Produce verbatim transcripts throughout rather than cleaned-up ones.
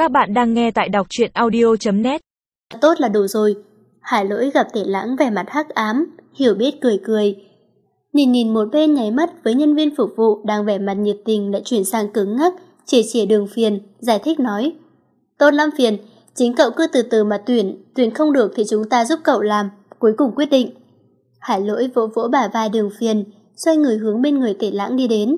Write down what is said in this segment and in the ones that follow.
Các bạn đang nghe tại đọc truyện audio chấm net. Tốt là đủ rồi. Hải Lỗi gặp Tể Lãng vẻ mặt hắc ám, hiểu biết cười cười. Nhìn nhìn một bên nháy mắt với nhân viên phục vụ đang vẻ mặt nhiệt tình lại chuyển sang cứng ngắc, chỉ chỉ Đường Phiền, giải thích nói. Tốt lắm Phiền, chính cậu cứ từ từ mà tuyển, tuyển không được thì chúng ta giúp cậu làm, cuối cùng quyết định. Hải Lỗi vỗ vỗ bả vai Đường Phiền, xoay người hướng bên người Tể Lãng đi đến.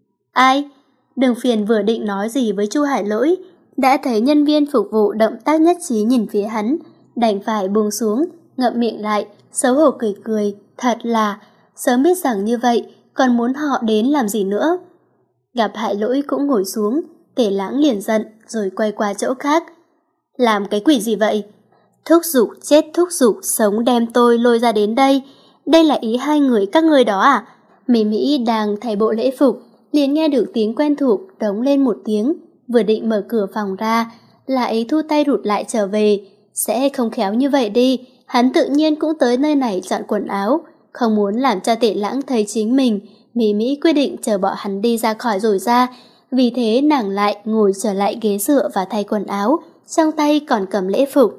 Ai? Đường Phiền vừa định nói gì với Chu Hải Lỗi, đã thấy nhân viên phục vụ động tác nhất trí nhìn phía hắn, đành phải buông xuống, ngậm miệng lại, xấu hổ cười cười, thật là, sớm biết rằng như vậy, còn muốn họ đến làm gì nữa. Gặp Hải Lỗi cũng ngồi xuống, Tể Lãng liền giận, rồi quay qua chỗ khác. Làm cái quỷ gì vậy? Thúc giục chết thúc giục, sống đem tôi lôi ra đến đây. Đây là ý hai người các ngươi đó à? Mỹ Mỹ đang thay bộ lễ phục, liền nghe được tiếng quen thuộc đống lên một tiếng, vừa định mở cửa phòng ra, lại thu tay rụt lại trở về. Sẽ không khéo như vậy đi, hắn tự nhiên cũng tới nơi này chọn quần áo, không muốn làm cho Tể Lãng thấy chính mình. Mỹ Mỹ quyết định chờ bọn hắn đi ra khỏi rồi ra, vì thế nàng lại ngồi trở lại ghế dựa và thay quần áo, trong tay còn cầm lễ phục.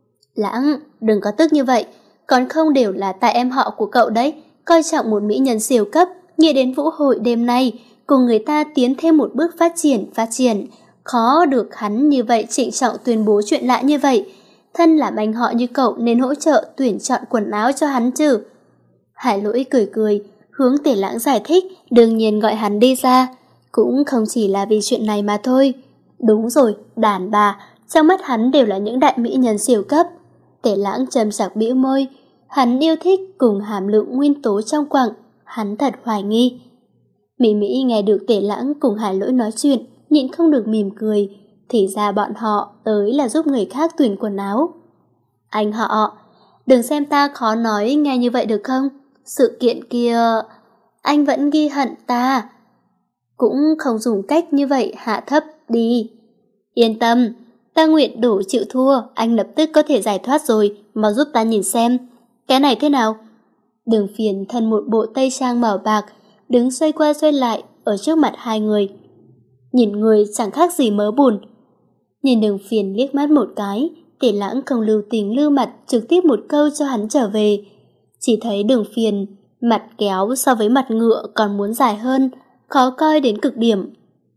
Lãng, đừng có tức như vậy, còn không đều là tại em họ của cậu đấy, coi trọng một mỹ nhân siêu cấp, nghĩ đến vũ hội đêm nay, cùng người ta tiến thêm một bước phát triển, phát triển. Khó được hắn như vậy trịnh trọng tuyên bố chuyện lạ như vậy. Thân làm anh họ như cậu nên hỗ trợ tuyển chọn quần áo cho hắn chứ. Hải Lỗi cười cười, hướng Tể Lãng giải thích, đương nhiên gọi hắn đi ra. Cũng không chỉ là vì chuyện này mà thôi. Đúng rồi, đàn bà, trong mắt hắn đều là những đại mỹ nhân siêu cấp. Tể Lãng châm chọc bĩu môi, hắn yêu thích cùng hàm lượng nguyên tố trong quặng, hắn thật hoài nghi. Mỹ Mỹ nghe được Tể Lãng cùng Hải Lỗi nói chuyện, nhịn không được mỉm cười, thì ra bọn họ tới là giúp người khác tuyển quần áo. Anh họ, đừng xem ta khó nói nghe như vậy được không? Sự kiện kia, anh vẫn ghi hận ta. Cũng không dùng cách như vậy hạ thấp đi. Yên tâm, ta nguyện đủ chịu thua, anh lập tức có thể giải thoát rồi, mau giúp ta nhìn xem. Cái này thế nào? Đường Phiền thân một bộ tây trang màu bạc, đứng xoay qua xoay lại ở trước mặt hai người. Nhìn người chẳng khác gì mớ bùn. Nhìn Đường Phiền liếc mắt một cái, Tể Lãng không lưu tình lưu mặt trực tiếp một câu cho hắn trở về. Chỉ thấy Đường Phiền mặt kéo so với mặt ngựa còn muốn dài hơn, khó coi đến cực điểm.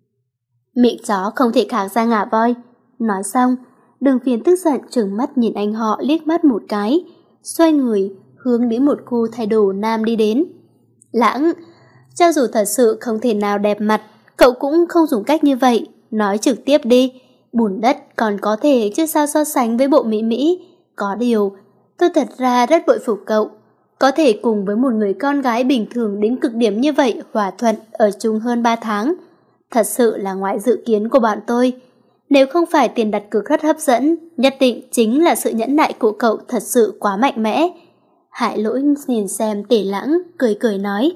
Miệng chó không thể khạc ra ngả voi. Nói xong, Đường Phiền tức giận trừng mắt nhìn anh họ liếc mắt một cái, xoay người hướng đến một khu thay đồ nam đi đến. Lãng, cho dù thật sự không thể nào đẹp mặt, cậu cũng không dùng cách như vậy, nói trực tiếp đi. Bùn đất còn có thể chứ sao so sánh với bộ Mỹ Mỹ. Có điều, tôi thật ra rất bội phục cậu, có thể cùng với một người con gái bình thường đến cực điểm như vậy hòa thuận ở chung hơn ba tháng. Thật sự là ngoài dự kiến của bọn tôi. Nếu không phải tiền đặt cược rất hấp dẫn, nhất định chính là sự nhẫn nại của cậu thật sự quá mạnh mẽ. Hải Lỗi nhìn xem Tể Lãng, cười cười nói.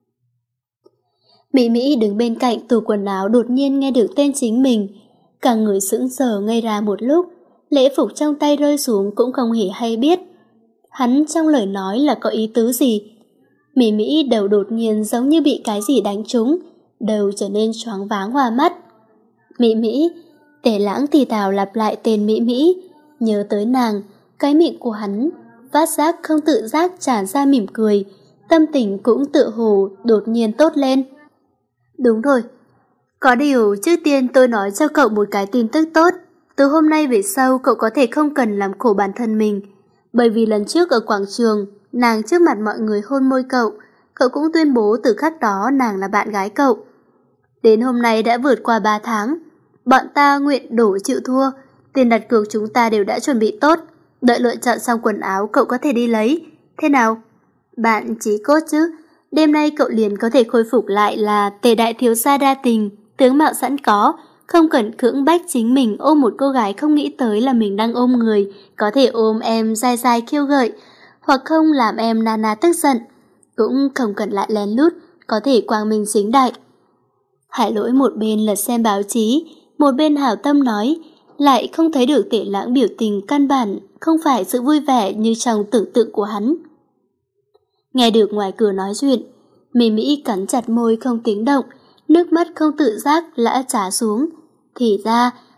Mỹ Mỹ đứng bên cạnh tủ quần áo đột nhiên nghe được tên chính mình. Cả người sững sờ ngây ra một lúc, lễ phục trong tay rơi xuống cũng không hề hay biết. Hắn trong lời nói là có ý tứ gì? Mỹ Mỹ đầu đột nhiên giống như bị cái gì đánh trúng, đầu trở nên choáng váng hoa mắt. Mỹ Mỹ, Tể Lãng thì thào lặp lại tên Mỹ Mỹ, nhớ tới nàng, cái miệng của hắn phát giác không tự giác tràn ra mỉm cười, tâm tình cũng tự hồ đột nhiên tốt lên. Đúng rồi, có điều trước tiên tôi nói cho cậu một cái tin tức tốt. Từ hôm nay về sau cậu có thể không cần làm khổ bản thân mình, bởi vì lần trước ở quảng trường, nàng trước mặt mọi người hôn môi cậu, cậu cũng tuyên bố từ khắc đó nàng là bạn gái cậu. Đến hôm nay đã vượt qua ba tháng, bọn ta nguyện đổ chịu thua, tiền đặt cược chúng ta đều đã chuẩn bị tốt, đợi lựa chọn xong quần áo cậu có thể đi lấy. Thế nào? Bạn chí cốt chứ? Đêm nay cậu liền có thể khôi phục lại là Tề đại thiếu gia đa tình, tướng mạo sẵn có, không cần cưỡng bách chính mình ôm một cô gái không nghĩ tới là mình đang ôm người, có thể ôm em dai dai khiêu gợi, hoặc không làm em Nana tức giận, cũng không cần lại lén lút, có thể quang minh chính đại. Hải Lỗi một bên lật xem báo chí, một bên hảo tâm nói, lại không thấy được Tể Lãng biểu tình căn bản, không phải sự vui vẻ như trong tưởng tượng của hắn. Nghe được ngoài cửa nói chuyện, Mỹ Mỹ cắn chặt môi không tiếng động, nước mắt không tự giác lã trá xuống. Thì ra,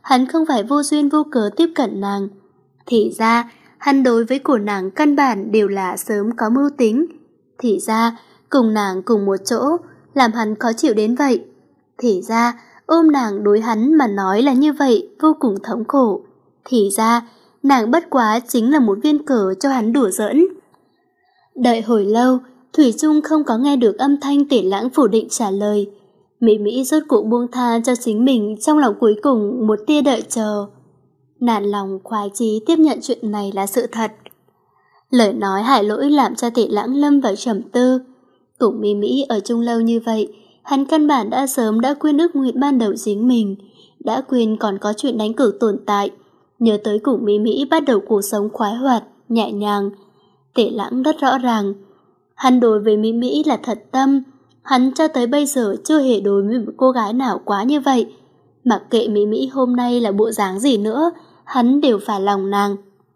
hắn không phải vô duyên vô cớ tiếp cận nàng. Thì ra, hắn đối với của nàng căn bản đều là sớm có mưu tính. Thì ra, cùng nàng cùng một chỗ, làm hắn khó chịu đến vậy. Thì ra, ôm nàng đối hắn mà nói là như vậy, vô cùng thống khổ. Thì ra, nàng bất quá chính là một viên cờ cho hắn đùa giỡn. Đợi hồi lâu, Thủy Chung không có nghe được âm thanh Tể Lãng phủ định trả lời. Mỹ Mỹ rốt cuộc buông tha cho chính mình trong lòng cuối cùng một tia đợi chờ. Nản lòng khoái chí tiếp nhận chuyện này là sự thật. Lời nói Hải Lỗi làm cho Tể Lãng lâm vào trầm tư. Cùng Mỹ Mỹ ở chung lâu như vậy, hắn căn bản đã sớm đã quên ước nguyện ban đầu chính mình, đã quên còn có chuyện đánh cược tồn tại, nhớ tới cùng Mỹ Mỹ bắt đầu cuộc sống khoái hoạt, nhẹ nhàng. Tể Lãng rất rõ ràng, hắn đối với Mỹ Mỹ là thật tâm, hắn cho tới bây giờ chưa hề đối với một cô gái nào quá như vậy. Mặc kệ Mỹ Mỹ hôm nay là bộ dáng gì nữa, hắn đều phải lòng nàng.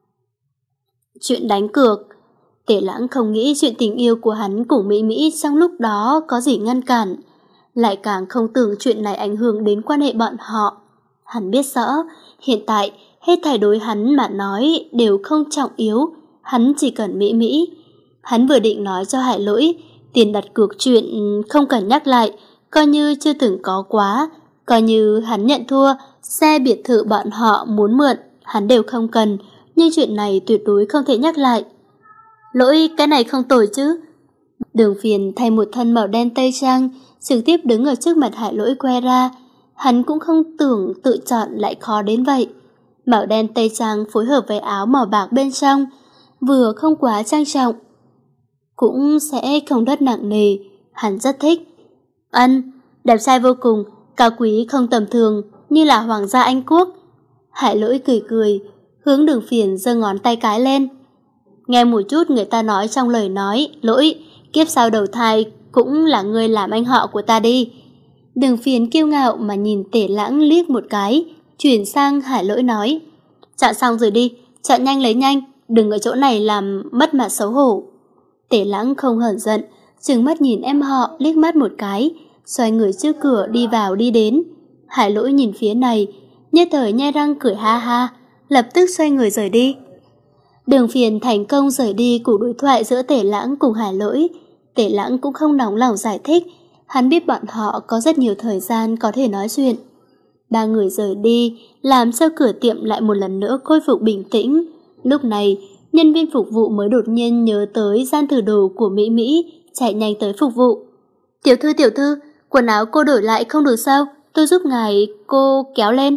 Chuyện đánh cược, Tể Lãng không nghĩ chuyện tình yêu của hắn cùng Mỹ Mỹ trong lúc đó có gì ngăn cản, lại càng không tưởng chuyện này ảnh hưởng đến quan hệ bọn họ. Hắn biết rõ, hiện tại hết thảy đối hắn mà nói đều không trọng yếu, hắn chỉ cần Mỹ Mỹ. Hắn vừa định nói cho Hải Lỗi, tiền đặt cược chuyện không cần nhắc lại, coi như chưa từng có quá, coi như hắn nhận thua, xe biệt thự bọn họ muốn mượn, hắn đều không cần, nhưng chuyện này tuyệt đối không thể nhắc lại. Lỗi, cái này không tồi chứ. Đường Phiền thay một thân màu đen tây trang, trực tiếp đứng ở trước mặt Hải Lỗi que ra. Hắn cũng không tưởng tự chọn lại khó đến vậy. Màu đen tây trang phối hợp với áo màu bạc bên trong, vừa không quá trang trọng, cũng sẽ không rất nặng nề. Hắn rất thích. Ân, đẹp trai vô cùng, cao quý không tầm thường, như là hoàng gia Anh Quốc. Hải Lỗi cười cười, hướng Đường Phiền giơ ngón tay cái lên. Nghe một chút người ta nói trong lời nói, Lỗi, kiếp sau đầu thai cũng là người làm anh họ của ta đi. Đường Phiền kiêu ngạo mà nhìn Tể Lãng liếc một cái, chuyển sang Hải Lỗi nói, chọn xong rồi đi, chọn nhanh lấy nhanh, đừng ở chỗ này làm mất mặt xấu hổ. Tể Lãng không hờn giận, trừng mắt nhìn em họ liếc mắt một cái, xoay người trước cửa đi vào đi đến. Hải Lỗi nhìn phía này, nhất thời nhe răng cười ha ha, lập tức xoay người rời đi. Đường Phiền thành công rời đi cuộc đối thoại giữa Tể Lãng cùng Hải Lỗi. Tể Lãng cũng không nóng lòng giải thích, hắn biết bọn họ có rất nhiều thời gian có thể nói chuyện. Ba người rời đi, làm cho cửa tiệm lại một lần nữa khôi phục bình tĩnh. Lúc này, nhân viên phục vụ mới đột nhiên nhớ tới gian thử đồ của Mỹ Mỹ, chạy nhanh tới phục vụ. Tiểu thư tiểu thư, quần áo cô đổi lại không được sao? Tôi giúp ngài cô kéo lên.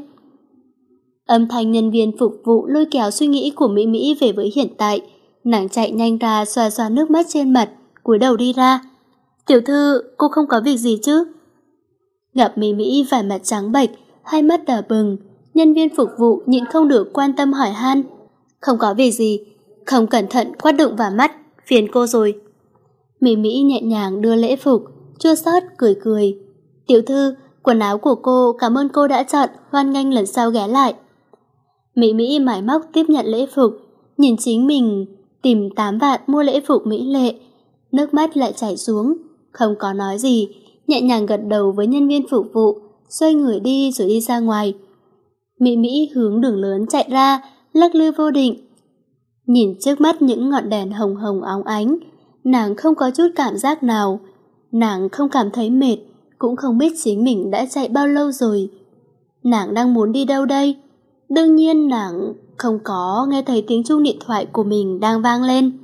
Âm thanh nhân viên phục vụ lôi kéo suy nghĩ của Mỹ Mỹ về với hiện tại. Nàng chạy nhanh ra xoa xoa nước mắt trên mặt, cúi đầu đi ra. Tiểu thư, cô không có việc gì chứ? Gặp Mỹ Mỹ vẻ mặt trắng bệch, hai mắt đỏ bừng, nhân viên phục vụ nhịn không được quan tâm hỏi han. Không có việc gì, không cẩn thận quát đụng vào mắt, phiền cô rồi. Mỹ Mỹ nhẹ nhàng đưa lễ phục, chua xót cười cười. Tiểu thư, quần áo của cô, cảm ơn cô đã chọn, hoan nghênh lần sau ghé lại. Mỹ Mỹ mải móc tiếp nhận lễ phục, nhìn chính mình tìm tám vạn mua lễ phục mỹ lệ, nước mắt lại chảy xuống, không có nói gì, nhẹ nhàng gật đầu với nhân viên phục vụ, xoay người đi rồi đi ra ngoài. Mỹ Mỹ hướng đường lớn chạy ra, lắc lư vô định. Nhìn trước mắt những ngọn đèn hồng hồng óng ánh, nàng không có chút cảm giác nào, nàng không cảm thấy mệt, cũng không biết chính mình đã chạy bao lâu rồi. Nàng đang muốn đi đâu đây? Đương nhiên nàng không có nghe thấy tiếng chuông điện thoại của mình đang vang lên.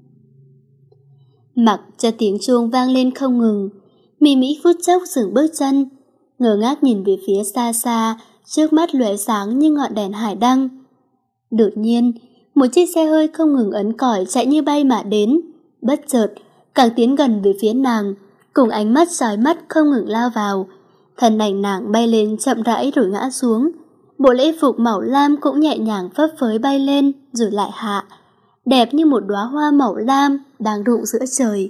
Mặc cho tiếng chuông vang lên không ngừng, Mỹ Mỹ phút chốc dừng bước chân, ngơ ngác nhìn về phía xa xa, trước mắt lóe sáng như ngọn đèn hải đăng. Đột nhiên, một chiếc xe hơi không ngừng ấn còi chạy như bay mà đến, bất chợt càng tiến gần về phía nàng, cùng ánh mắt chói mắt không ngừng lao vào. Thân ảnh nàng bay lên chậm rãi rồi ngã xuống. Bộ lễ phục màu lam cũng nhẹ nhàng phấp phới bay lên rồi lại hạ, đẹp như một đóa hoa màu lam đang rụng giữa trời.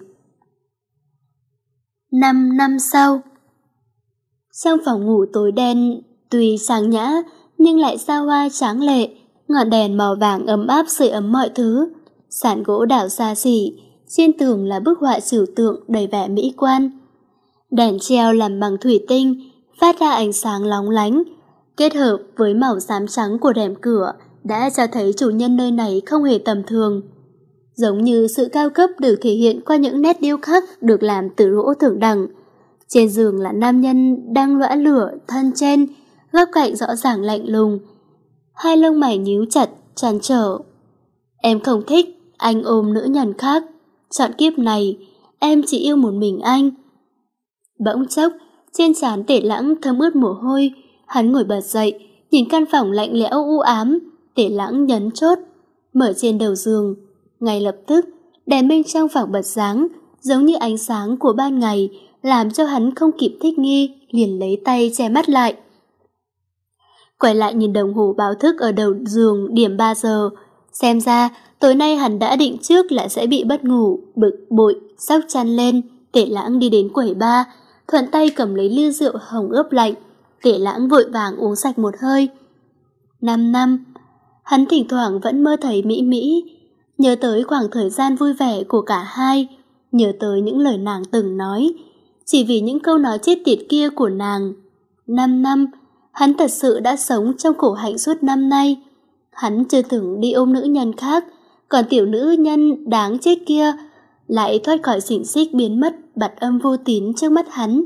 Năm năm sau, trong phòng ngủ tối đen, tuy sang nhã nhưng lại xa hoa tráng lệ, ngọn đèn màu vàng ấm áp sưởi ấm mọi thứ. Sàn gỗ đảo xa xỉ, trên tường là bức họa trừu tượng đầy vẻ mỹ quan. Đèn treo làm bằng thủy tinh, phát ra ánh sáng lóng lánh, kết hợp với màu xám trắng của rèm cửa đã cho thấy chủ nhân nơi này không hề tầm thường. Giống như sự cao cấp được thể hiện qua những nét điêu khắc được làm từ gỗ thượng đẳng. Trên giường là nam nhân đang lõa lửa thân trên, góc cạnh rõ ràng lạnh lùng. Hai lông mày nhíu chặt, trăn trở. Em không thích anh ôm nữ nhân khác. Chọn kiếp này, em chỉ yêu một mình anh. Bỗng chốc, trên trán Tể Lãng thấm ướt mồ hôi. Hắn ngồi bật dậy, nhìn căn phòng lạnh lẽo u ám. Tể Lãng nhấn chốt, mở trên đầu giường. Ngay lập tức, đèn bên trong phòng bật sáng, giống như ánh sáng của ban ngày, làm cho hắn không kịp thích nghi, liền lấy tay che mắt lại. Quay lại nhìn đồng hồ báo thức ở đầu giường điểm ba giờ. Xem ra, tối nay hắn đã định trước là sẽ bị mất ngủ, bực bội, xốc chăn lên. Tể Lãng đi đến quầy bar, thuận tay cầm lấy ly rượu hồng ướp lạnh. Tể Lãng vội vàng uống sạch một hơi. Năm năm, hắn thỉnh thoảng vẫn mơ thấy Mỹ Mỹ, nhớ tới khoảng thời gian vui vẻ của cả hai, nhớ tới những lời nàng từng nói, chỉ vì những câu nói chết tiệt kia của nàng. Năm năm, hắn thật sự đã sống trong khổ hạnh suốt năm nay. Hắn chưa từng đi ôm nữ nhân khác, còn tiểu nữ nhân đáng chết kia lại thoát khỏi xiềng xích biến mất bặt âm vô tín trước mắt hắn.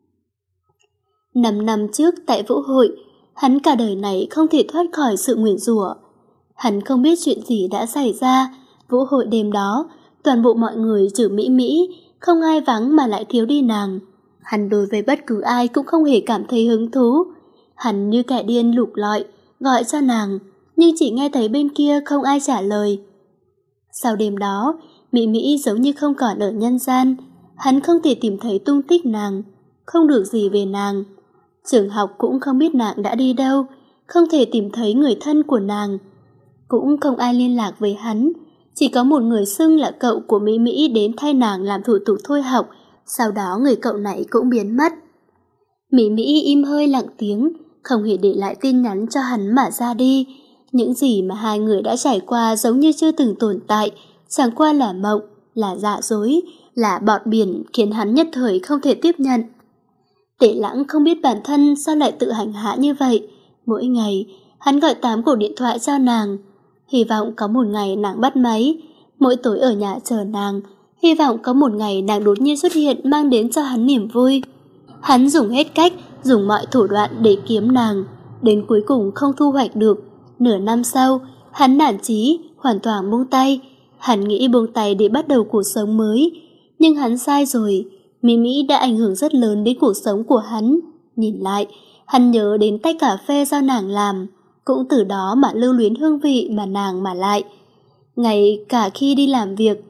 Năm năm trước tại vũ hội, hắn cả đời này không thể thoát khỏi sự nguyền rủa. Hắn không biết chuyện gì đã xảy ra. Vũ hội đêm đó, toàn bộ mọi người trừ Mỹ Mỹ, không ai vắng mà lại thiếu đi nàng. Hắn đối với bất cứ ai cũng không hề cảm thấy hứng thú. Hắn như kẻ điên lục lọi, gọi cho nàng, nhưng chỉ nghe thấy bên kia không ai trả lời. Sau đêm đó, Mỹ Mỹ giống như không còn ở nhân gian. Hắn không thể tìm thấy tung tích nàng, không được gì về nàng. Trường học cũng không biết nàng đã đi đâu, không thể tìm thấy người thân của nàng. Cũng không ai liên lạc với hắn, chỉ có một người xưng là cậu của Mỹ Mỹ đến thay nàng làm thủ tục thôi học, sau đó người cậu này cũng biến mất. Mỹ Mỹ im hơi lặng tiếng, không hề để lại tin nhắn cho hắn mà ra đi. Những gì mà hai người đã trải qua giống như chưa từng tồn tại, chẳng qua là mộng, là giả dối, là bọt biển khiến hắn nhất thời không thể tiếp nhận. Tể Lãng không biết bản thân sao lại tự hành hạ như vậy. Mỗi ngày, hắn gọi tám cuộc điện thoại cho nàng, hy vọng có một ngày nàng bắt máy. Mỗi tối ở nhà chờ nàng, hy vọng có một ngày nàng đột nhiên xuất hiện mang đến cho hắn niềm vui. Hắn dùng hết cách, dùng mọi thủ đoạn để kiếm nàng, đến cuối cùng không thu hoạch được. Nửa năm sau, hắn nản chí, hoàn toàn buông tay. Hắn nghĩ buông tay để bắt đầu cuộc sống mới, nhưng hắn sai rồi. Mỹ Mỹ đã ảnh hưởng rất lớn đến cuộc sống của hắn. Nhìn lại, hắn nhớ đến tách cà phê do nàng làm, cũng từ đó mà lưu luyến hương vị mà nàng mà lại. Ngay cả khi đi làm việc,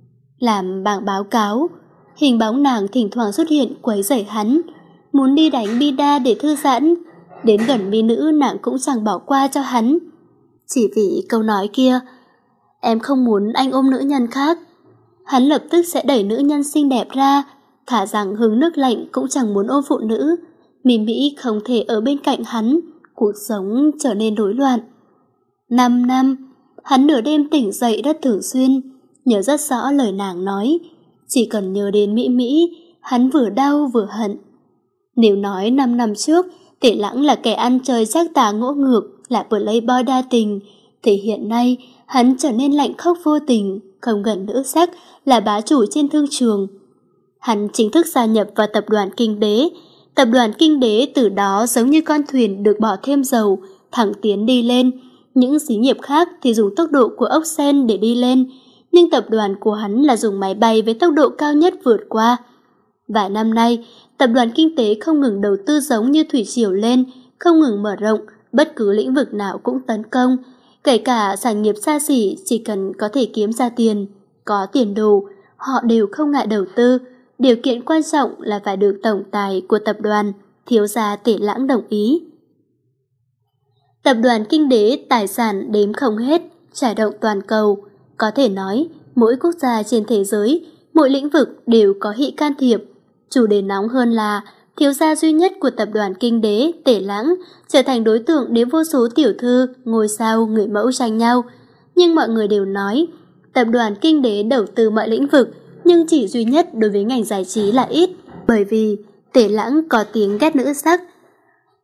làm bảng báo cáo, hình bóng nàng thỉnh thoảng xuất hiện quấy rầy hắn. Muốn đi đánh bida để thư giãn, đến gần mỹ nữ nàng cũng chẳng bỏ qua cho hắn. Chỉ vì câu nói kia, em không muốn anh ôm nữ nhân khác. Hắn lập tức sẽ đẩy nữ nhân xinh đẹp ra, thả rằng hứng nước lạnh cũng chẳng muốn ôm phụ nữ. Mỹ Mỹ không thể ở bên cạnh hắn, cuộc sống trở nên rối loạn. Năm năm, hắn nửa đêm tỉnh dậy rất thường xuyên, nhớ rất rõ lời nàng nói. Chỉ cần nhớ đến Mỹ Mỹ, hắn vừa đau vừa hận. Nếu nói năm năm trước, Tể Lãng là kẻ ăn chơi trác tà ngỗ ngược, là playboy đa tình, thì hiện nay hắn trở nên lạnh khốc vô tình, không gần nữ sắc, là bá chủ trên thương trường. Hắn chính thức gia nhập vào tập đoàn Kinh Đế. Tập đoàn Kinh Đế từ đó giống như con thuyền được bỏ thêm dầu, thẳng tiến đi lên. Những xí nghiệp khác thì dùng tốc độ của ốc sên để đi lên, nhưng tập đoàn của hắn là dùng máy bay với tốc độ cao nhất vượt qua. Vài năm nay, tập đoàn kinh tế không ngừng đầu tư giống như thủy triều lên, không ngừng mở rộng, bất cứ lĩnh vực nào cũng tấn công. Kể cả sản nghiệp xa xỉ, chỉ cần có thể kiếm ra tiền, có tiền đồ, họ đều không ngại đầu tư. Điều kiện quan trọng là phải được tổng tài của tập đoàn, thiếu gia Tể Lãng đồng ý. Tập đoàn kinh đế tài sản đếm không hết, trải rộng toàn cầu. Có thể nói, mỗi quốc gia trên thế giới, mỗi lĩnh vực đều có hị can thiệp. Chủ đề nóng hơn là thiếu gia duy nhất của tập đoàn kinh đế Tể Lãng trở thành đối tượng đến vô số tiểu thư, ngôi sao, người mẫu tranh nhau. Nhưng mọi người đều nói, tập đoàn kinh đế đầu tư mọi lĩnh vực, nhưng chỉ duy nhất đối với ngành giải trí là ít, bởi vì Tể Lãng có tiếng ghét nữ sắc.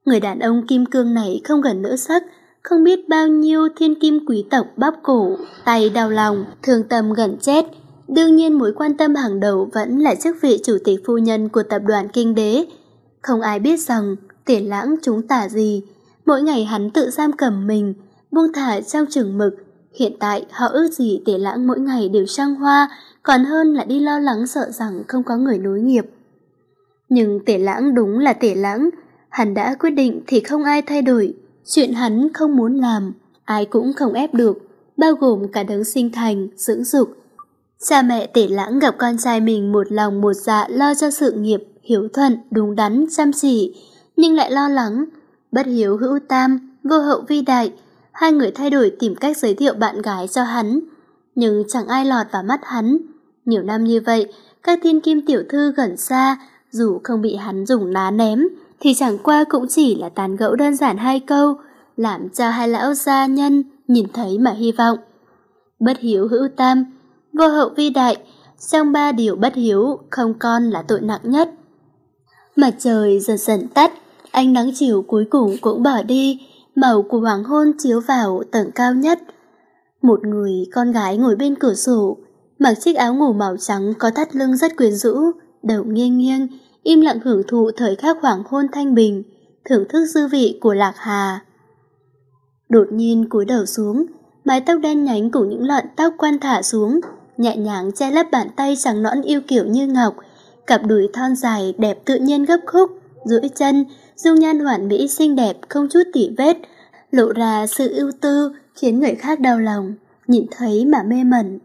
Người đàn ông kim cương này không gần nữ sắc, không biết bao nhiêu thiên kim quý tộc bóp cổ, tay đau lòng, thương tâm gần chết. Đương nhiên mối quan tâm hàng đầu vẫn là chức vị chủ tịch phu nhân của tập đoàn Kinh Đế. Không ai biết rằng Tiền Lãng chúng tả gì. Mỗi ngày hắn tự giam cầm mình, buông thả trong chừng mực. Hiện tại họ ước gì Tiền Lãng mỗi ngày đều trăng hoa, còn hơn là đi lo lắng sợ rằng không có người nối nghiệp. Nhưng Tiền Lãng đúng là Tiền Lãng, hắn đã quyết định thì không ai thay đổi. Chuyện hắn không muốn làm, ai cũng không ép được, bao gồm cả đấng sinh thành, dưỡng dục. Cha mẹ Tiền Lãng gặp con trai mình một lòng một dạ lo cho sự nghiệp, hiếu thuận, đúng đắn, chăm chỉ, nhưng lại lo lắng. Bất hiếu hữu tam, vô hậu vi đại, hai người thay đổi tìm cách giới thiệu bạn gái cho hắn, nhưng chẳng ai lọt vào mắt hắn. Nhiều năm như vậy, các thiên kim tiểu thư gần xa, dù không bị hắn dùng ná ném, thì chẳng qua cũng chỉ là tán gẫu đơn giản hai câu, làm cho hai lão gia nhân nhìn thấy mà hy vọng. Bất hiếu hữu tam, vô hậu vi đại, trong ba điều bất hiếu, không con là tội nặng nhất. Mặt trời dần dần tắt, ánh nắng chiều cuối cùng cũng bỏ đi, màu của hoàng hôn chiếu vào tầng cao nhất. Một người con gái ngồi bên cửa sổ, mặc chiếc áo ngủ màu trắng có thắt lưng rất quyến rũ, đầu nghiêng nghiêng, im lặng hưởng thụ thời khắc hoàng hôn thanh bình, thưởng thức dư vị của Lạc Hà. Đột nhiên cúi đầu xuống, mái tóc đen nhánh cùng những lọn tóc quăn thả xuống, nhẹ nhàng che lấp bàn tay trắng nõn yêu kiều như ngọc, cặp đùi thon dài đẹp tự nhiên gấp khúc, duỗi chân, dung nhan hoàn mỹ xinh đẹp không chút tỉ vết, lộ ra sự ưu tư khiến người khác đau lòng, nhìn thấy mà mê mẩn.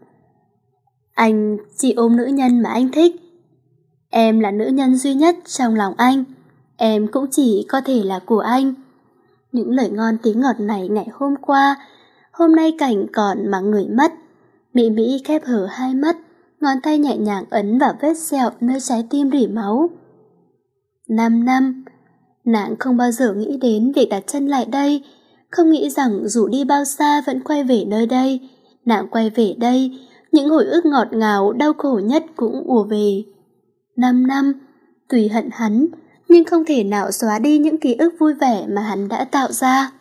Anh chỉ ôm nữ nhân mà anh thích. Em là nữ nhân duy nhất trong lòng anh, em cũng chỉ có thể là của anh. Những lời ngon tiếng ngọt này ngày hôm qua, hôm nay cảnh còn mà người mất. Mỹ Mỹ khép hở hai mắt, ngón tay nhẹ nhàng ấn vào vết sẹo nơi trái tim rỉ máu. Năm năm, nàng không bao giờ nghĩ đến việc đặt chân lại đây, không nghĩ rằng dù đi bao xa vẫn quay về nơi đây. Nàng quay về đây, những hồi ức ngọt ngào đau khổ nhất cũng ùa về. Năm năm, tùy hận hắn, nhưng không thể nào xóa đi những ký ức vui vẻ mà hắn đã tạo ra.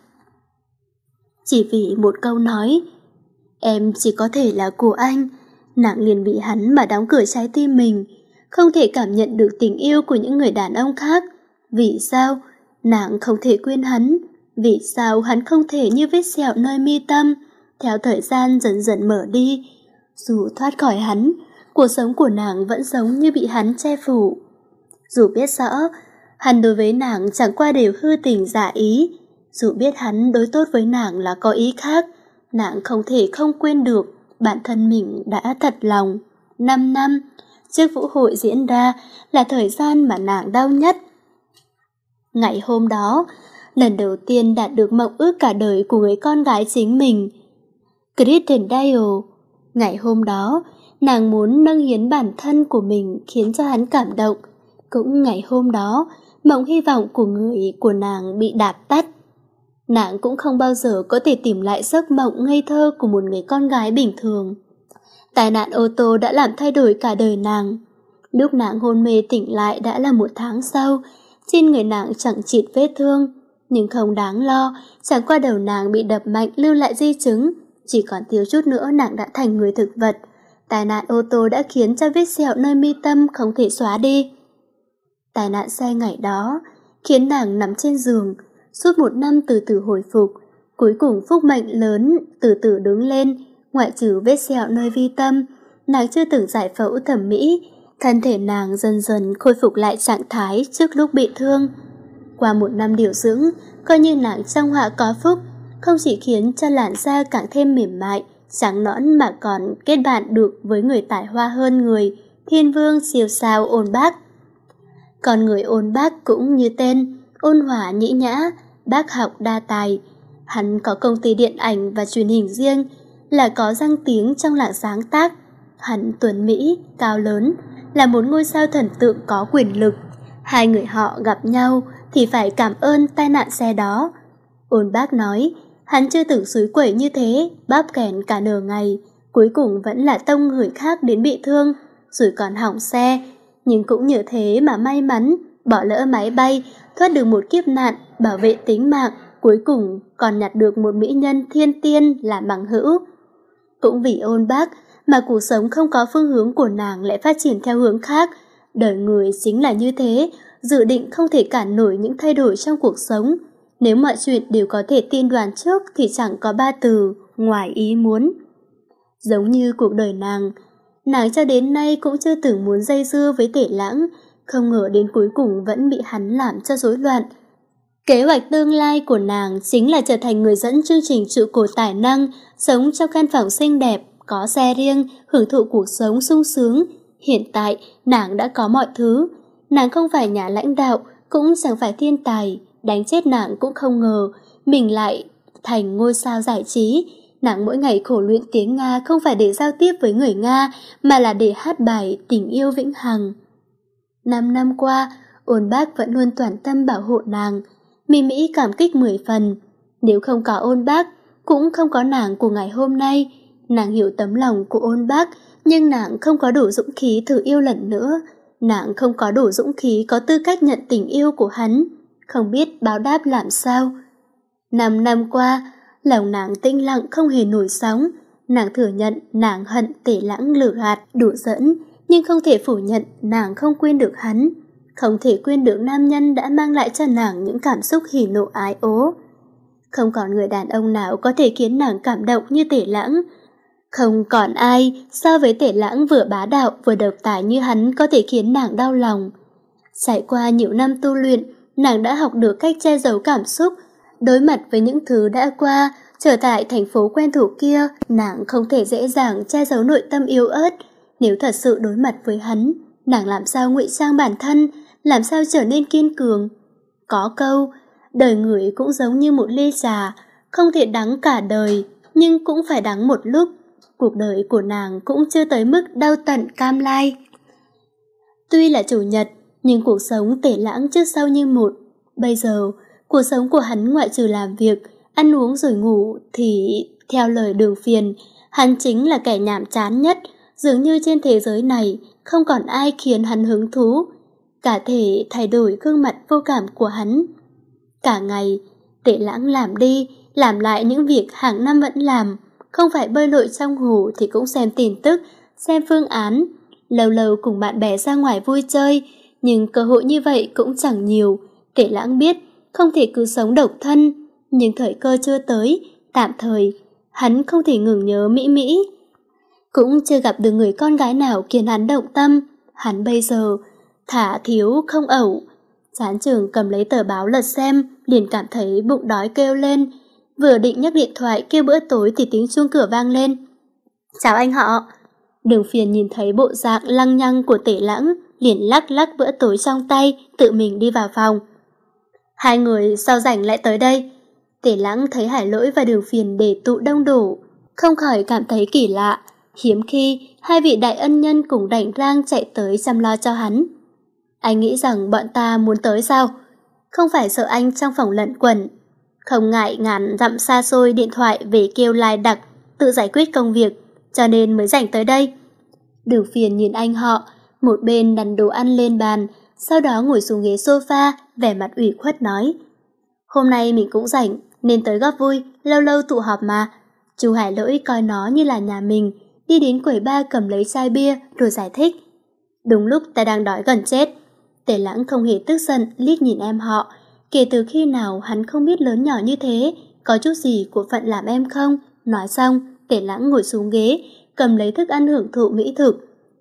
Chỉ vì một câu nói, em chỉ có thể là của anh, nàng liền bị hắn mà đóng cửa trái tim mình, không thể cảm nhận được tình yêu của những người đàn ông khác. Vì sao? Nàng không thể quên hắn. Vì sao hắn không thể như vết sẹo nơi mi tâm, theo thời gian dần dần mở đi. Dù thoát khỏi hắn, cuộc sống của nàng vẫn giống như bị hắn che phủ. Dù biết rõ, hắn đối với nàng chẳng qua đều hư tình giả ý, dù biết hắn đối tốt với nàng là có ý khác, nàng không thể không quên được bản thân mình đã thật lòng. Năm năm, trước vũ hội diễn ra là thời gian mà nàng đau nhất. Ngày hôm đó, lần đầu tiên đạt được mộng ước cả đời của người con gái chính mình, Kristen Dial. Ngày hôm đó, nàng muốn nâng hiến bản thân của mình khiến cho hắn cảm động. Cũng ngày hôm đó, mộng hy vọng của người của nàng bị đạp tắt. Nàng cũng không bao giờ có thể tìm lại giấc mộng ngây thơ của một người con gái bình thường. Tai nạn ô tô đã làm thay đổi cả đời nàng. Lúc nàng hôn mê tỉnh lại đã là một tháng sau, trên người nàng chẳng chịt vết thương. Nhưng không đáng lo, chẳng qua đầu nàng bị đập mạnh lưu lại di chứng. Chỉ còn thiếu chút nữa nàng đã thành người thực vật. Tai nạn ô tô đã khiến cho vết sẹo nơi mi tâm không thể xóa đi. Tai nạn xe ngày đó khiến nàng nằm trên giường, suốt một năm từ từ hồi phục. Cuối cùng phúc mệnh lớn từ từ đứng lên, ngoại trừ vết sẹo nơi vi tâm, nàng chưa từng giải phẫu thẩm mỹ. Thân thể nàng dần dần khôi phục lại trạng thái trước lúc bị thương. Qua một năm điều dưỡng, coi như nàng trong họa có phúc, không chỉ khiến cho làn da càng thêm mềm mại, trắng nõn mà còn kết bạn được với người tài hoa hơn người, thiên vương siêu sao Ôn Bác. Còn người Ôn Bác cũng như tên, ôn hòa nhĩ nhã, bác học đa tài. Hắn có công ty điện ảnh và truyền hình riêng, là có danh tiếng trong làng sáng tác. Hắn tuấn mỹ, cao lớn, là một ngôi sao thần tượng có quyền lực. Hai người họ gặp nhau thì phải cảm ơn tai nạn xe đó. Ôn Bác nói, hắn chưa từng suối quẩy như thế, bóp kèn cả nửa ngày, cuối cùng vẫn là tông người khác đến bị thương, rồi còn hỏng xe. Nhưng cũng nhờ thế mà may mắn, bỏ lỡ máy bay, thoát được một kiếp nạn, bảo vệ tính mạng, cuối cùng còn nhặt được một mỹ nhân thiên tiên làm bằng hữu. Cũng vì Ôn Bác mà cuộc sống không có phương hướng của nàng lại phát triển theo hướng khác. Đời người chính là như thế, dự định không thể cản nổi những thay đổi trong cuộc sống. Nếu mọi chuyện đều có thể tiên đoán trước thì chẳng có ba từ ngoài ý muốn. Giống như cuộc đời nàng, nàng cho đến nay cũng chưa từng muốn dây dưa với Tể Lãng, không ngờ đến cuối cùng vẫn bị hắn làm cho rối loạn. Kế hoạch tương lai của nàng chính là trở thành người dẫn chương trình trụ cột tài năng, sống trong căn phòng xinh đẹp, có xe riêng, hưởng thụ cuộc sống sung sướng. Hiện tại, nàng đã có mọi thứ. Nàng không phải nhà lãnh đạo, cũng chẳng phải thiên tài. Đánh chết nàng cũng không ngờ, mình lại thành ngôi sao giải trí. Nàng mỗi ngày khổ luyện tiếng Nga không phải để giao tiếp với người Nga, mà là để hát bài tình yêu vĩnh hằng. Năm năm qua, Ôn Bác vẫn luôn toàn tâm bảo hộ nàng. Mỹ Mỹ cảm kích mười phần. Nếu không có Ôn Bác, cũng không có nàng của ngày hôm nay. Nàng hiểu tấm lòng của Ôn Bác, nhưng nàng không có đủ dũng khí thử yêu lần nữa. Nàng không có đủ dũng khí có tư cách nhận tình yêu của hắn, không biết báo đáp làm sao. Năm năm qua, lòng nàng tĩnh lặng không hề nổi sóng. Nàng thừa nhận nàng hận Tể Lãng lừa gạt, đùa giỡn, nhưng không thể phủ nhận nàng không quên được hắn. Không thể quên được nam nhân đã mang lại cho nàng những cảm xúc hỉ nộ ái ố. Không còn người đàn ông nào có thể khiến nàng cảm động như Tể Lãng. Không còn ai so với Tể Lãng vừa bá đạo vừa độc tài như hắn có thể khiến nàng đau lòng. Trải qua nhiều năm tu luyện, nàng đã học được cách che giấu cảm xúc. Đối mặt với những thứ đã qua, trở tại thành phố quen thuộc kia, nàng không thể dễ dàng che giấu nội tâm yếu ớt. Nếu thật sự đối mặt với hắn, nàng làm sao ngụy trang bản thân, làm sao trở nên kiên cường. Có câu, đời người cũng giống như một ly trà, không thể đắng cả đời, nhưng cũng phải đắng một lúc. Cuộc đời của nàng cũng chưa tới mức đau tận cam lai. Tuy là chủ nhật, nhưng cuộc sống Tể Lãng trước sau như một. Bây giờ, cuộc sống của hắn ngoại trừ làm việc, ăn uống rồi ngủ thì, theo lời Đường Phiền, hắn chính là kẻ nhàm chán nhất. Dường như trên thế giới này không còn ai khiến hắn hứng thú. Cả thể thay đổi gương mặt vô cảm của hắn. Cả ngày, Tể Lãng làm đi, làm lại những việc hàng năm vẫn làm. Không phải bơi lội trong hồ thì cũng xem tin tức, xem phương án. Lâu lâu cùng bạn bè ra ngoài vui chơi, nhưng cơ hội như vậy cũng chẳng nhiều. Tể Lãng biết không thể cứ sống độc thân, nhưng thời cơ chưa tới, tạm thời hắn không thể ngừng nhớ Mỹ Mỹ. Cũng chưa gặp được người con gái nào khiến hắn động tâm. Hắn bây giờ thả thiếu không ẩu. Chán trường cầm lấy tờ báo lật xem, liền cảm thấy bụng đói kêu lên. Vừa định nhấc điện thoại kêu bữa tối thì tiếng chuông cửa vang lên. Chào anh họ. Đường Phiền nhìn thấy bộ dạng lăng nhăng của Tể Lãng, liền lắc lắc bữa tối trong tay, tự mình đi vào phòng. Hai người sao rảnh lại tới đây? Tể Lãng thấy Hải Lỗi và Đường Phiền để tụ đông đủ, không khỏi cảm thấy kỳ lạ. Hiếm khi hai vị đại ân nhân cùng rảnh rang chạy tới chăm lo cho hắn. Anh nghĩ rằng bọn ta muốn tới sao? Không phải sợ anh trong phòng lẩn quẩn, không ngại ngàn dặm xa xôi điện thoại về kêu lai đặc, tự giải quyết công việc, cho nên mới rảnh tới đây. Đường Phiền nhìn anh họ, một bên đặt đồ ăn lên bàn, sau đó ngồi xuống ghế sofa, vẻ mặt ủy khuất nói. Hôm nay mình cũng rảnh, nên tới góp vui, lâu lâu tụ họp mà. Chú Hải Lỗi coi nó như là nhà mình, đi đến quầy bar cầm lấy chai bia rồi giải thích. Đúng lúc ta đang đói gần chết. Tể Lãng không hề tức giận, liếc nhìn em họ. Kể từ khi nào hắn không biết lớn nhỏ như thế, có chút gì của phận làm em không? Nói xong, Tể Lãng ngồi xuống ghế, cầm lấy thức ăn hưởng thụ mỹ thực.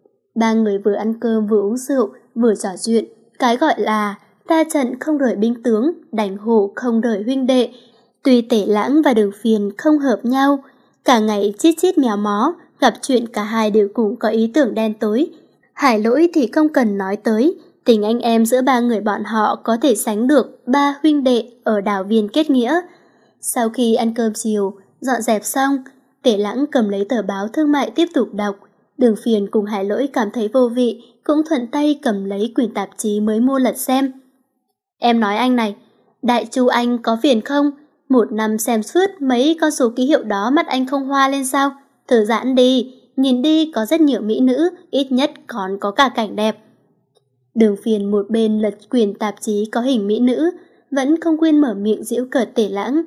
Ba người vừa ăn cơm vừa uống rượu, vừa trò chuyện. Cái gọi là ra trận không rời binh tướng, đánh hổ không rời huynh đệ. Tuy Tể Lãng và Đường Phiền không hợp nhau, cả ngày chít chít mèo mó, gặp chuyện cả hai đều cùng có ý tưởng đen tối. Hải Lỗi thì không cần nói tới, tình anh em giữa ba người bọn họ có thể sánh được ba huynh đệ ở đảo viên kết nghĩa. Sau khi ăn cơm chiều, dọn dẹp xong, Tể Lãng cầm lấy tờ báo thương mại tiếp tục đọc. Đường Phiền cùng Hải Lỗi cảm thấy vô vị, cũng thuận tay cầm lấy quyển tạp chí mới mua lật xem. Em nói anh này, Đại Chu Anh có phiền không? Một năm xem suốt mấy con số ký hiệu đó mắt anh không hoa lên sao? Thư giãn đi, nhìn đi có rất nhiều mỹ nữ, ít nhất còn có cả cảnh đẹp. Đường Phiền một bên lật quyển tạp chí có hình mỹ nữ, vẫn không quên mở miệng giễu cợt Tề Lãng.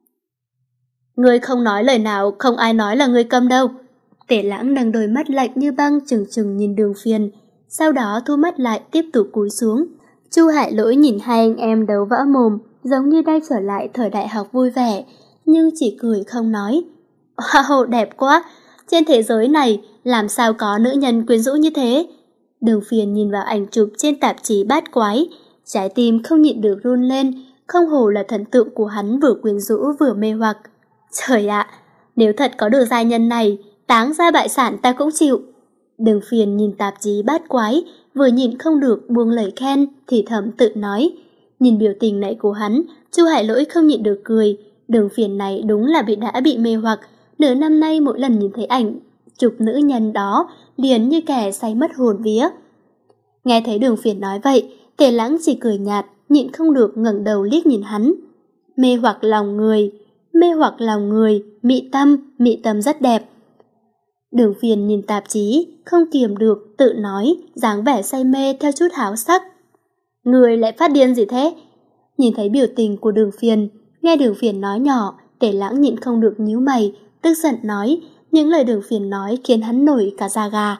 Ngươi không nói lời nào, không ai nói là ngươi câm đâu. Tề Lãng nâng đôi mắt lạnh như băng trừng trừng nhìn Đường Phiền, sau đó thu mắt lại tiếp tục cúi xuống. Chu Hải Lỗi nhìn hai anh em đấu võ mồm, giống như đang trở lại thời đại học vui vẻ, nhưng chỉ cười không nói. Wow, đẹp quá! Trên thế giới này, làm sao có nữ nhân quyến rũ như thế? Đường Phiền nhìn vào ảnh chụp trên tạp chí Bát Quái, trái tim không nhịn được run lên, không hổ là thần tượng của hắn vừa quyến rũ vừa mê hoặc. Trời ạ, nếu thật có được giai nhân này, táng ra bại sản ta cũng chịu. Đường Phiền nhìn tạp chí Bát Quái, vừa nhìn không được buông lời khen, thì thầm tự nói. Nhìn biểu tình này của hắn, Chu Hải Lỗi không nhịn được cười. Đường Phiền này đúng là bị đã bị mê hoặc, nửa năm nay mỗi lần nhìn thấy ảnh chụp nữ nhân đó, liền như kẻ say mất hồn vía. Nghe thấy Đường Phiền nói vậy, Tề Lãng chỉ cười nhạt, nhịn không được ngẩng đầu liếc nhìn hắn. Mê hoặc lòng người, mê hoặc lòng người, mị tâm, mị tâm rất đẹp. Đường Phiền nhìn tạp chí, không kiềm được, tự nói, dáng vẻ say mê theo chút háo sắc. Người lại phát điên gì thế? Nhìn thấy biểu tình của Đường Phiền, nghe Đường Phiền nói nhỏ, Tề Lãng nhịn không được nhíu mày, tức giận nói, những lời Đường Phiền nói khiến hắn nổi cả da gà.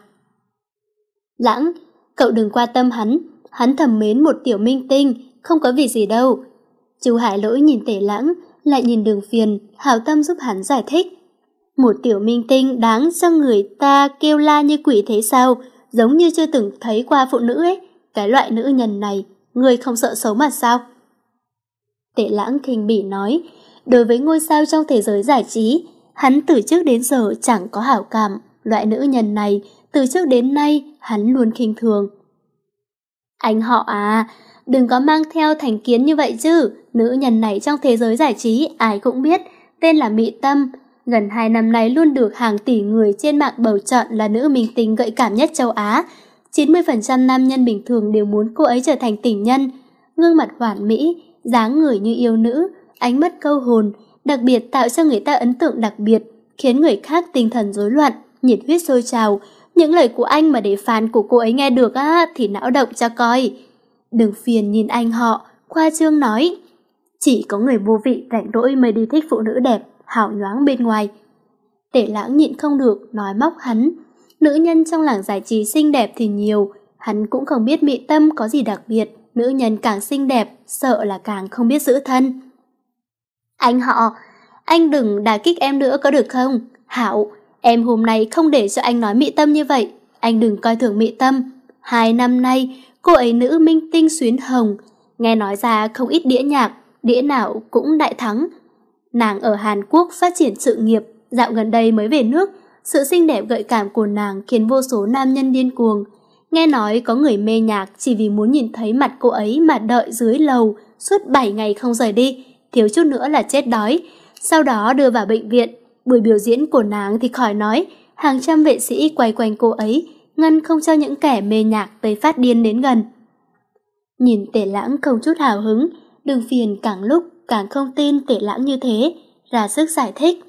Lãng, cậu đừng quan tâm hắn, hắn thầm mến một tiểu minh tinh, không có việc gì đâu. Chu Hải Lỗi nhìn Tề Lãng, lại nhìn Đường Phiền, hảo tâm giúp hắn giải thích. Một tiểu minh tinh đáng cho người ta kêu la như quỷ thế sao, giống như chưa từng thấy qua phụ nữ ấy. Cái loại nữ nhân này, người không sợ xấu mặt sao? Tề Lãng khinh bỉ nói, đối với ngôi sao trong thế giới giải trí, hắn từ trước đến giờ chẳng có hảo cảm. Loại nữ nhân này, từ trước đến nay, hắn luôn khinh thường. Anh họ à, đừng có mang theo thành kiến như vậy chứ. Nữ nhân này trong thế giới giải trí ai cũng biết, tên là Mị Tâm. Gần hai năm nay luôn được hàng tỷ người trên mạng bầu chọn là nữ minh tinh gợi cảm nhất châu Á. chín mươi phần trăm nam nhân bình thường đều muốn cô ấy trở thành tình nhân. Gương mặt hoàn mỹ, dáng người như yêu nữ, ánh mắt câu hồn, đặc biệt tạo cho người ta ấn tượng đặc biệt, khiến người khác tinh thần rối loạn, nhiệt huyết sôi trào. Những lời của anh mà để fan của cô ấy nghe được á, thì não động cho coi. Đường Phiền nhìn anh họ, khoa trương nói, chỉ có người vô vị rảnh rỗi mới đi thích phụ nữ đẹp, hào nhoáng bên ngoài. Tề Lãng nhịn không được, nói móc hắn. Nữ nhân trong làng giải trí xinh đẹp thì nhiều, hắn cũng không biết Mị Tâm có gì đặc biệt, nữ nhân càng xinh đẹp, sợ là càng không biết giữ thân. Anh họ, anh đừng đả kích em nữa có được không? Hảo, em hôm nay không để cho anh nói Mị Tâm như vậy, anh đừng coi thường Mị Tâm. Hai năm nay, cô ấy nữ minh tinh xuyến hồng, nghe nói ra không ít đĩa nhạc, đĩa nào cũng đại thắng. Nàng ở Hàn Quốc phát triển sự nghiệp, dạo gần đây mới về nước, sự xinh đẹp gợi cảm của nàng khiến vô số nam nhân điên cuồng. Nghe nói có người mê nhạc chỉ vì muốn nhìn thấy mặt cô ấy mà đợi dưới lầu suốt bảy ngày không rời đi, thiếu chút nữa là chết đói. Sau đó đưa vào bệnh viện, buổi biểu diễn của nàng thì khỏi nói, hàng trăm vệ sĩ quay quanh cô ấy, ngăn không cho những kẻ mê nhạc tới phát điên đến gần. Nhìn Tề Lãng không chút hào hứng, Đường Phiền càng lúc càng không tin Tề Lãng như thế, ra sức giải thích.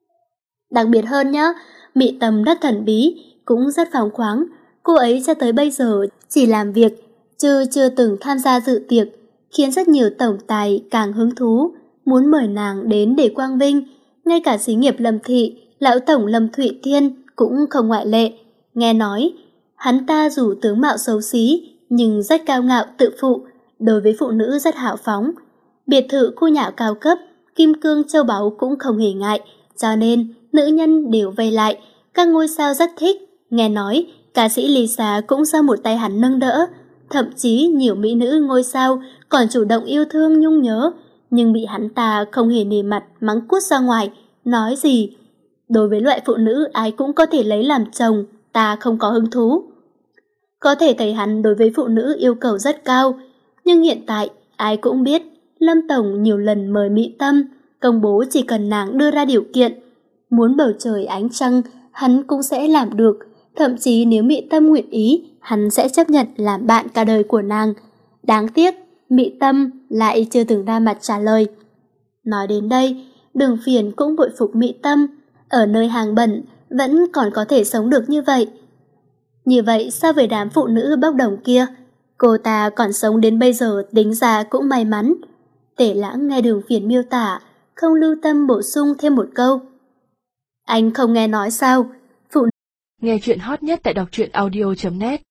Đặc biệt hơn nhá, Mị Tâm rất thần bí, cũng rất phóng khoáng. Cô ấy cho tới bây giờ chỉ làm việc, chứ chưa từng tham gia dự tiệc, khiến rất nhiều tổng tài càng hứng thú, muốn mời nàng đến để quang vinh. Ngay cả xí nghiệp Lâm Thị, lão tổng Lâm Thụy Thiên cũng không ngoại lệ. Nghe nói, hắn ta dù tướng mạo xấu xí, nhưng rất cao ngạo tự phụ, đối với phụ nữ rất hào phóng. Biệt thự khu nhà cao cấp, kim cương châu báu cũng không hề ngại, cho nên nữ nhân đều vây lại, các ngôi sao rất thích. Nghe nói, ca sĩ Lisa cũng do một tay hắn nâng đỡ, thậm chí nhiều mỹ nữ ngôi sao còn chủ động yêu thương nhung nhớ, nhưng bị hắn ta không hề nề mặt mắng cút ra ngoài, nói gì. Đối với loại phụ nữ ai cũng có thể lấy làm chồng, ta không có hứng thú. Có thể thấy hắn đối với phụ nữ yêu cầu rất cao, nhưng hiện tại ai cũng biết Lâm Tổng nhiều lần mời Mị Tâm, công bố chỉ cần nàng đưa ra điều kiện. Muốn bầu trời ánh trăng, hắn cũng sẽ làm được, thậm chí nếu Mị Tâm nguyện ý, hắn sẽ chấp nhận làm bạn cả đời của nàng. Đáng tiếc, Mị Tâm lại chưa từng ra mặt trả lời. Nói đến đây, Đường Phiền cũng bội phục Mị Tâm, ở nơi hàng bẩn vẫn còn có thể sống được như vậy. Như vậy so với đám phụ nữ bốc đồng kia, cô ta còn sống đến bây giờ tính ra cũng may mắn. Tể Lãng nghe Đường Phiền miêu tả, không lưu tâm bổ sung thêm một câu. Anh không nghe nói sao? Phụ Nghe chuyện hot nhất tại đọc truyện audio chấm net